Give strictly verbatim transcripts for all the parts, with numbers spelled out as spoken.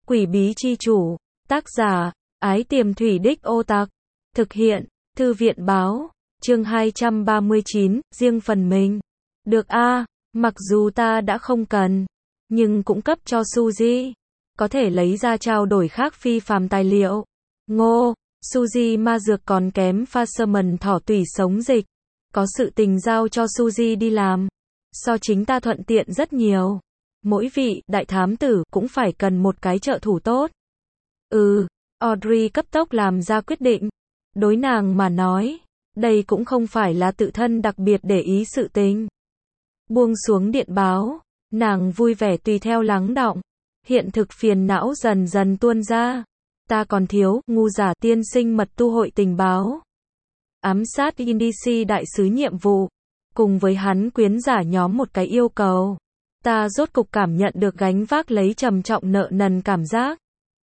Quỷ bí chi chủ, tác giả, Ái Tiềm Thủy Đích Ô Tặc, thực hiện, Thư viện báo, chương hai trăm ba mươi chín, riêng phần mình. Được a, mặc dù ta đã không cần, nhưng cũng cấp cho Suzy. Có thể lấy ra trao đổi khác phi phàm tài liệu. Ngô, Suzy ma dược còn kém Fasherman thỏ tủy sống dịch. Có sự tình giao cho Suzy đi làm. So chính ta thuận tiện rất nhiều. Mỗi vị đại thám tử cũng phải cần một cái trợ thủ tốt. Ừ, Audrey cấp tốc làm ra quyết định. Đối nàng mà nói, đây cũng không phải là tự thân đặc biệt để ý sự tình. Buông xuống điện báo, nàng vui vẻ tùy theo lắng đọng. Hiện thực phiền não dần dần tuôn ra. Ta còn thiếu, ngu giả tiên sinh mật tu hội tình báo. Ám sát Indici đại sứ nhiệm vụ. Cùng với hắn quyến giả nhóm một cái yêu cầu. Ta rốt cục cảm nhận được gánh vác lấy trầm trọng nợ nần cảm giác.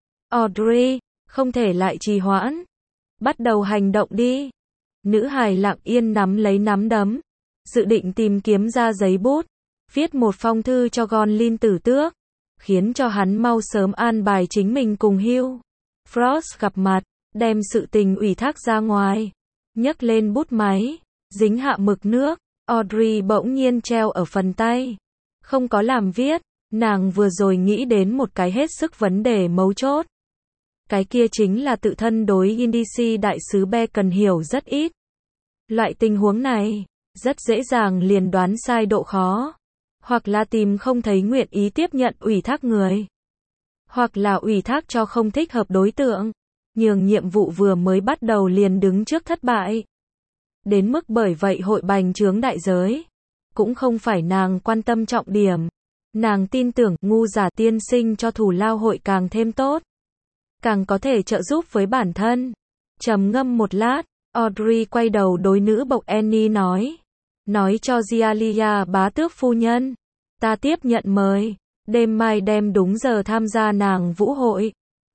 Audrey, không thể lại trì hoãn. Bắt đầu hành động đi. Nữ hài lặng yên nắm lấy nắm đấm. Dự định tìm kiếm ra giấy bút. Viết một phong thư cho Gonlin tử tước. Khiến cho hắn mau sớm an bài chính mình cùng Hugh Frost gặp mặt. Đem sự tình ủy thác ra ngoài. Nhấc lên bút máy. Dính hạ mực nước. Audrey bỗng nhiên treo ở phần tay. Không có làm viết. Nàng vừa rồi nghĩ đến một cái hết sức vấn đề mấu chốt. Cái kia chính là tự thân đối Indici đại sứ Bacon hiểu rất ít. Loại tình huống này, rất dễ dàng liền đoán sai độ khó. Hoặc là tìm không thấy nguyện ý tiếp nhận ủy thác người. Hoặc là ủy thác cho không thích hợp đối tượng. Nhường nhiệm vụ vừa mới bắt đầu liền đứng trước thất bại. Đến mức bởi vậy hội bành trướng đại giới. Cũng không phải nàng quan tâm trọng điểm. Nàng tin tưởng ngu giả tiên sinh cho thủ lao hội càng thêm tốt. Càng có thể trợ giúp với bản thân. Trầm ngâm một lát, Audrey quay đầu đối nữ bộc Annie nói. Nói cho Gialia bá tước phu nhân. Ta tiếp nhận mời. Đêm mai đem đúng giờ tham gia nàng vũ hội.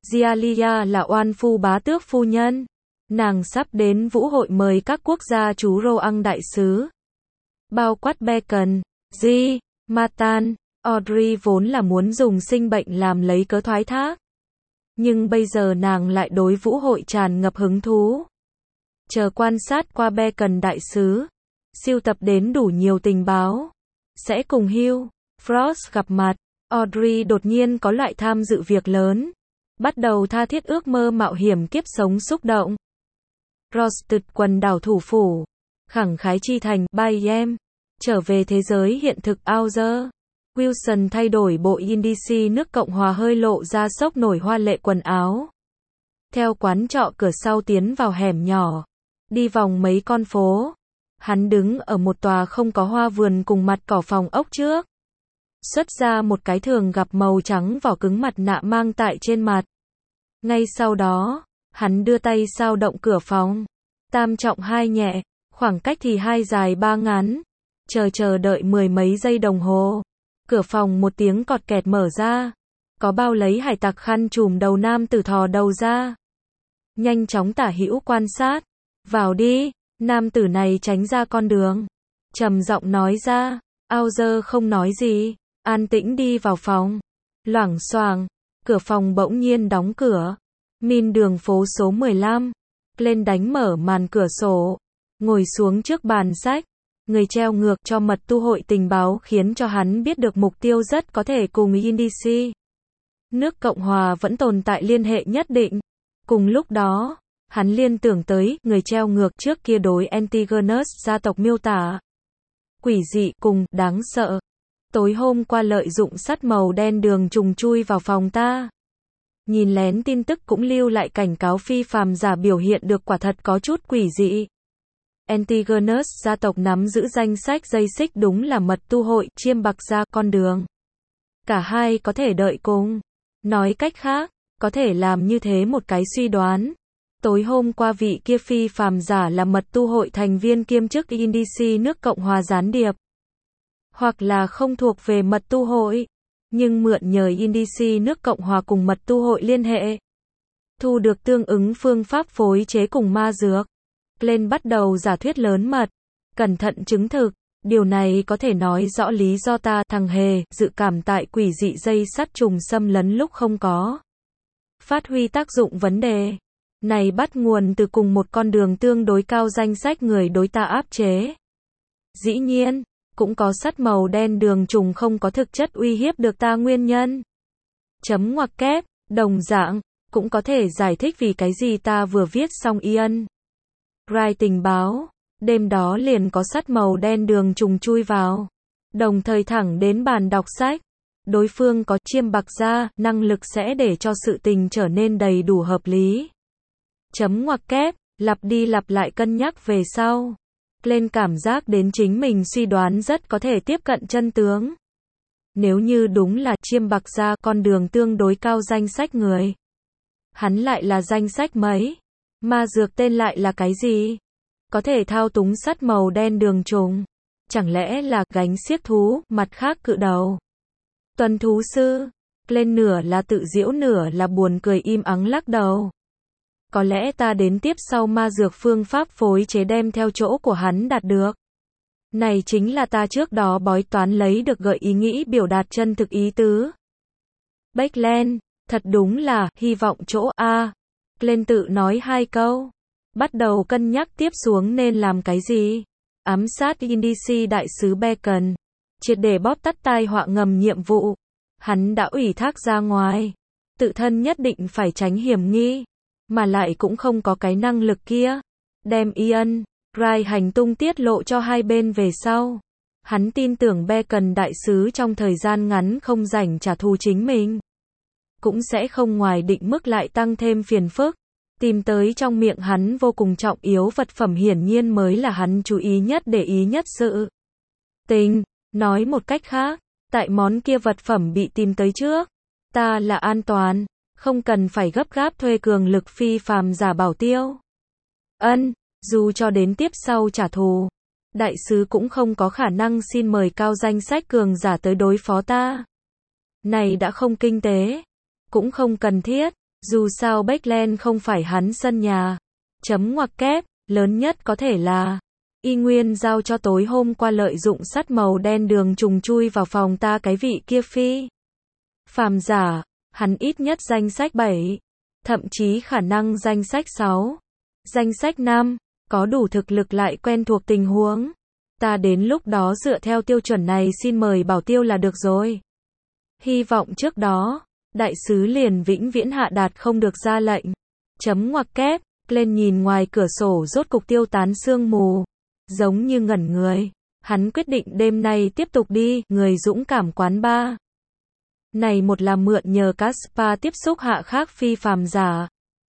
Gialia là oan phu bá tước phu nhân. Nàng sắp đến vũ hội mời các quốc gia chú Roang đại sứ. Bao quát Bacon, G, Matan, Audrey vốn là muốn dùng sinh bệnh làm lấy cớ thoái thác. Nhưng bây giờ nàng lại đối vũ hội tràn ngập hứng thú. Chờ quan sát qua Bacon đại sứ. Siêu tập đến đủ nhiều tình báo. Sẽ cùng Hugh Frost gặp mặt. Audrey đột nhiên có loại tham dự việc lớn. Bắt đầu tha thiết ước mơ mạo hiểm kiếp sống xúc động. Rosted quần đảo thủ phủ. Khẳng khái chi thành Bayem. Trở về thế giới hiện thực Auger. Wilson thay đổi bộ Indici nước Cộng hòa hơi lộ ra sốc nổi hoa lệ quần áo. Theo quán trọ cửa sau tiến vào hẻm nhỏ. Đi vòng mấy con phố. Hắn đứng ở một tòa không có hoa vườn cùng mặt cỏ phòng ốc trước. Xuất ra một cái thường gặp màu trắng vỏ cứng mặt nạ mang tại trên mặt. Ngay sau đó, hắn đưa tay sao động cửa phòng. Tam trọng hai nhẹ, khoảng cách thì hai dài ba ngắn. Chờ chờ đợi mười mấy giây đồng hồ. Cửa phòng một tiếng cọt kẹt mở ra. Có bao lấy hải tặc khăn trùm đầu nam tử thò đầu ra. Nhanh chóng tả hữu quan sát. Vào đi, nam tử này tránh ra con đường. Trầm giọng nói ra. Auger không nói gì. An tĩnh đi vào phòng. Loảng xoảng. Cửa phòng bỗng nhiên đóng cửa. Min đường phố số mười lăm. Lên đánh mở màn cửa sổ. Ngồi xuống trước bàn sách. Người treo ngược cho mật tu hội tình báo khiến cho hắn biết được mục tiêu rất có thể cùng Indici. Nước Cộng hòa vẫn tồn tại liên hệ nhất định. Cùng lúc đó, hắn liên tưởng tới người treo ngược trước kia đối Antigonus gia tộc miêu tả. Quỷ dị cùng đáng sợ. Tối hôm qua lợi dụng sắt màu đen đường trùng chui vào phòng ta. Nhìn lén tin tức cũng lưu lại cảnh cáo phi phàm giả biểu hiện được quả thật có chút quỷ dị. Antigonus gia tộc nắm giữ danh sách dây xích đúng là mật tu hội chiêm bạc ra con đường. Cả hai có thể đợi cùng. Nói cách khác, có thể làm như thế một cái suy đoán. Tối hôm qua vị kia phi phàm giả là mật tu hội thành viên kiêm chức Indici nước Cộng hòa gián điệp. Hoặc là không thuộc về mật tu hội. Nhưng mượn nhờ Indici nước Cộng hòa cùng mật tu hội liên hệ. Thu được tương ứng phương pháp phối chế cùng ma dược. Lên bắt đầu giả thuyết lớn mật. Cẩn thận chứng thực. Điều này có thể nói rõ lý do ta thằng hề dự cảm tại quỷ dị dây sắt trùng xâm lấn lúc không có. Phát huy tác dụng vấn đề này bắt nguồn từ cùng một con đường tương đối cao danh sách người đối ta áp chế. Dĩ nhiên, cũng có sắt màu đen đường trùng không có thực chất uy hiếp được ta nguyên nhân. Chấm ngoặc kép, đồng dạng, cũng có thể giải thích vì cái gì ta vừa viết xong Ian Wright tình báo, đêm đó liền có sắt màu đen đường trùng chui vào. Đồng thời thẳng đến bàn đọc sách. Đối phương có chiêm bạc da, năng lực sẽ để cho sự tình trở nên đầy đủ hợp lý. Chấm ngoặc kép, lặp đi lặp lại cân nhắc về sau. Lên cảm giác đến chính mình suy đoán rất có thể tiếp cận chân tướng. Nếu như đúng là chiêm bạc da con đường tương đối cao danh sách người. Hắn lại là danh sách mấy? Ma dược tên lại là cái gì? Có thể thao túng sắt màu đen đường trùng. Chẳng lẽ là gánh xiếc thú, mặt khác cự đầu? Tuần thú sư. Lên nửa là tự giễu nửa là buồn cười im ắng lắc đầu. Có lẽ ta đến tiếp sau ma dược phương pháp phối chế đem theo chỗ của hắn đạt được. Này chính là ta trước đó bói toán lấy được gợi ý nghĩ biểu đạt chân thực ý tứ. Backland, thật đúng là, hy vọng chỗ A. Lên tự nói hai câu. Bắt đầu cân nhắc tiếp xuống nên làm cái gì. Ám sát Indici đại sứ Bacon. Triệt để bóp tắt tai họa ngầm nhiệm vụ. Hắn đã ủy thác ra ngoài. Tự thân nhất định phải tránh hiểm nghi. Mà lại cũng không có cái năng lực kia. Đem Ian Wright hành tung tiết lộ cho hai bên về sau. Hắn tin tưởng Bacon đại sứ trong thời gian ngắn không rảnh trả thù chính mình. Cũng sẽ không ngoài định mức lại tăng thêm phiền phức. Tìm tới trong miệng hắn vô cùng trọng yếu vật phẩm hiển nhiên mới là hắn chú ý nhất để ý nhất sự tình. Nói một cách khác, tại món kia vật phẩm bị tìm tới trước, ta là an toàn, không cần phải gấp gáp thuê cường lực phi phàm giả bảo tiêu. Ân, dù cho đến tiếp sau trả thù, đại sứ cũng không có khả năng xin mời cao danh sách cường giả tới đối phó ta. Này đã không kinh tế, cũng không cần thiết, dù sao Backland không phải hắn sân nhà. Chấm ngoặc kép, lớn nhất có thể là y nguyên giao cho tối hôm qua lợi dụng sắt màu đen đường trùng chui vào phòng ta cái vị kia phi phàm giả, hắn ít nhất danh sách bảy, thậm chí khả năng danh sách sáu, danh sách năm, có đủ thực lực lại quen thuộc tình huống. Ta đến lúc đó dựa theo tiêu chuẩn này xin mời bảo tiêu là được rồi. Hy vọng trước đó, đại sứ liền vĩnh viễn hạ đạt không được ra lệnh. Chấm ngoặc kép, lên nhìn ngoài cửa sổ rốt cục tiêu tán sương mù. Giống như ngẩn người. Hắn quyết định đêm nay tiếp tục đi, người dũng cảm quán ba. Này một là mượn nhờ Caspar tiếp xúc hạ khác phi phàm giả.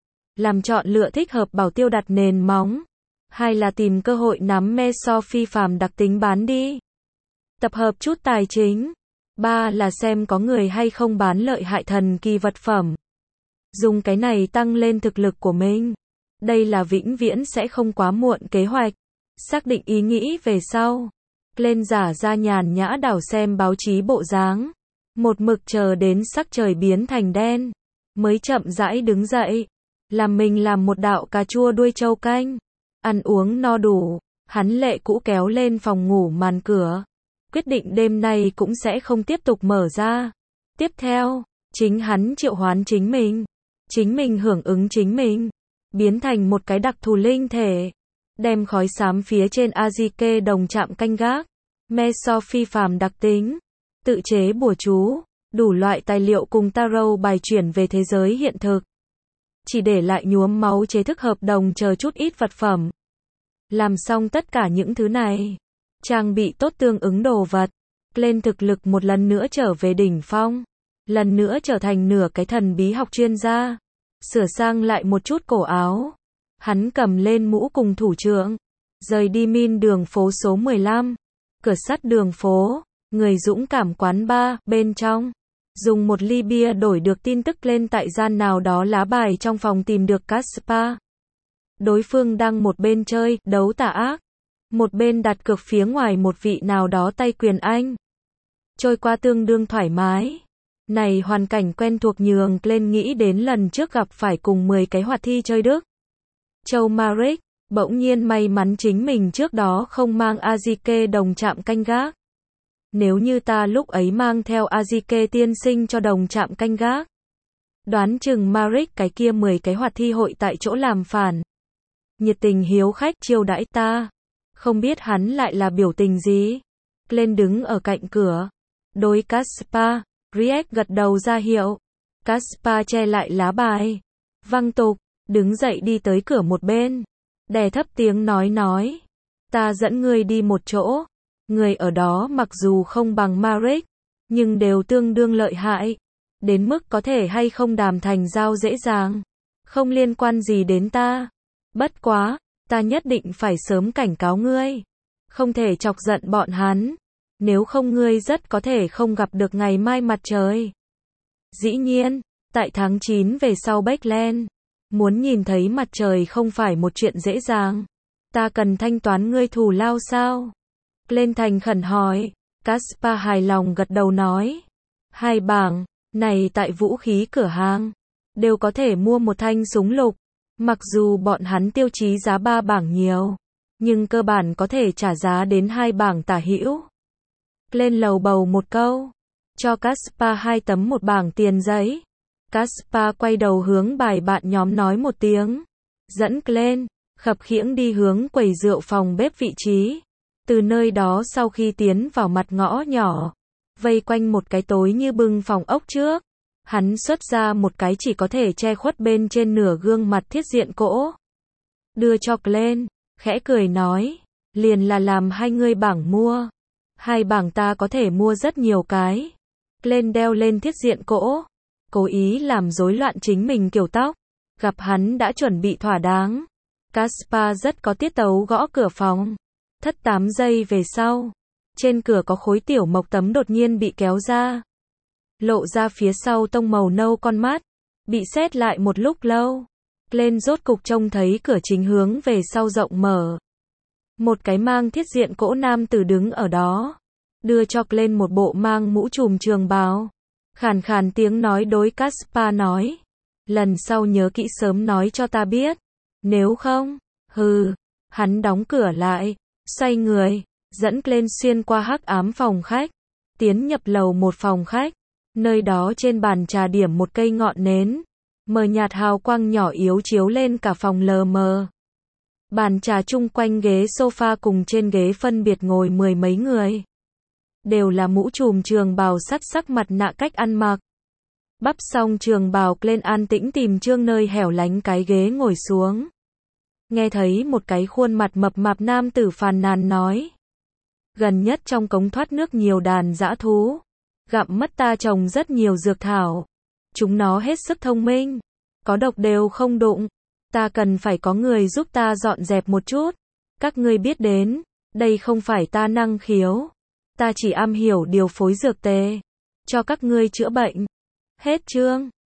Làm chọn lựa thích hợp bảo tiêu đặt nền móng. Hai là tìm cơ hội nắm me so phi phàm đặc tính bán đi. Tập hợp chút tài chính. Ba là xem có người hay không bán lợi hại thần kỳ vật phẩm. Dùng cái này tăng lên thực lực của mình. Đây là vĩnh viễn sẽ không quá muộn kế hoạch. Xác định ý nghĩ về sau. Lên giả ra nhàn nhã đảo xem báo chí bộ dáng. Một mực chờ đến sắc trời biến thành đen. Mới chậm rãi đứng dậy. Làm mình làm một đạo cà chua đuôi trâu canh. Ăn uống no đủ. Hắn lệ cũ kéo lên phòng ngủ màn cửa. Quyết định đêm nay cũng sẽ không tiếp tục mở ra. Tiếp theo, chính hắn triệu hoán chính mình. Chính mình hưởng ứng chính mình. Biến thành một cái đặc thù linh thể. Đem khói xám phía trên Azike đồng chạm canh gác. Me so phi phàm đặc tính. Tự chế bùa chú. Đủ loại tài liệu cùng tarot bài chuyển về thế giới hiện thực. Chỉ để lại nhuốm máu chế thức hợp đồng chờ chút ít vật phẩm. Làm xong tất cả những thứ này. Trang bị tốt tương ứng đồ vật. Lên thực lực một lần nữa trở về đỉnh phong. Lần nữa trở thành nửa cái thần bí học chuyên gia. Sửa sang lại một chút cổ áo. Hắn cầm lên mũ cùng thủ trưởng. Rời đi min đường phố số mười lăm. Cửa sắt đường phố. Người dũng cảm quán bar, bên trong. Dùng một ly bia đổi được tin tức lên tại gian nào đó lá bài trong phòng tìm được Caspar. Đối phương đang một bên chơi, đấu tà ác. Một bên đặt cược phía ngoài một vị nào đó tay quyền anh. Trôi qua tương đương thoải mái. Này hoàn cảnh quen thuộc nhường lên nghĩ đến lần trước gặp phải cùng mười cái hoạt thi chơi Đức. Châu Maric, bỗng nhiên may mắn chính mình trước đó không mang Azike đồng chạm canh gác. Nếu như ta lúc ấy mang theo Azike tiên sinh cho đồng chạm canh gác. Đoán chừng Maric cái kia mười cái hoạt thi hội tại chỗ làm phản. Nhiệt tình hiếu khách chiêu đãi ta. Không biết hắn lại là biểu tình gì. Glenn đứng ở cạnh cửa. Đối Caspar, Riek gật đầu ra hiệu. Caspar che lại lá bài. Văng tục, đứng dậy đi tới cửa một bên. Đè thấp tiếng nói nói. Ta dẫn ngươi đi một chỗ. Người ở đó mặc dù không bằng Maric, nhưng đều tương đương lợi hại. Đến mức có thể hay không đàm thành giao dễ dàng. Không liên quan gì đến ta. Bất quá, ta nhất định phải sớm cảnh cáo ngươi. Không thể chọc giận bọn hắn. Nếu không ngươi rất có thể không gặp được ngày mai mặt trời. Dĩ nhiên, tại tháng chín về sau Beckland, muốn nhìn thấy mặt trời không phải một chuyện dễ dàng. Ta cần thanh toán ngươi thù lao sao? Glenn thành khẩn hỏi. Caspar hài lòng gật đầu nói. Hai bảng này tại vũ khí cửa hàng đều có thể mua một thanh súng lục. Mặc dù bọn hắn tiêu chí giá ba bảng nhiều, nhưng cơ bản có thể trả giá đến hai bảng tả hữu. Glenn lầu bầu một câu, cho Caspar hai tấm một bảng tiền giấy. Caspar quay đầu hướng bài bạn nhóm nói một tiếng, dẫn Glenn khập khiễng đi hướng quầy rượu phòng bếp vị trí. Từ nơi đó sau khi tiến vào mặt ngõ nhỏ, vây quanh một cái tối như bưng phòng ốc trước, hắn xuất ra một cái chỉ có thể che khuất bên trên nửa gương mặt thiết diện cỗ. Đưa cho Glenn, khẽ cười nói, liền là làm hai ngươi bảng mua. Hai bảng ta có thể mua rất nhiều cái. Glenn đeo lên thiết diện cỗ, cố ý làm rối loạn chính mình kiểu tóc. Gặp hắn đã chuẩn bị thỏa đáng. Caspar rất có tiết tấu gõ cửa phòng. Thất tám giây về sau, trên cửa có khối tiểu mộc tấm đột nhiên bị kéo ra. Lộ ra phía sau tông màu nâu con mắt, bị xét lại một lúc lâu. Glenn rốt cục trông thấy cửa chính hướng về sau rộng mở. Một cái mang thiết diện cỗ nam tử đứng ở đó, đưa cho Glenn một bộ mang mũ trùm trường bào. Khàn khàn tiếng nói đối Caspar nói, lần sau nhớ kỹ sớm nói cho ta biết, nếu không, hừ. Hắn đóng cửa lại, xoay người, dẫn Glenn xuyên qua hắc ám phòng khách, tiến nhập lầu một phòng khách. Nơi đó trên bàn trà điểm một cây ngọn nến, mờ nhạt hào quang nhỏ yếu chiếu lên cả phòng lờ mờ. Bàn trà chung quanh ghế sofa cùng trên ghế phân biệt ngồi mười mấy người. Đều là mũ trùm trường bào sắt sắc mặt nạ cách ăn mặc. Bắp xong trường bào, Glenn an tĩnh tìm trương nơi hẻo lánh cái ghế ngồi xuống. Nghe thấy một cái khuôn mặt mập mạp nam tử phàn nàn nói. Gần nhất trong cống thoát nước nhiều đàn dã thú. Gặm mất ta trồng rất nhiều dược thảo. Chúng nó hết sức thông minh. Có độc đều không đụng. Ta cần phải có người giúp ta dọn dẹp một chút. Các ngươi biết đến, đây không phải ta năng khiếu. Ta chỉ am hiểu điều phối dược tề. Cho các ngươi chữa bệnh. Hết chương.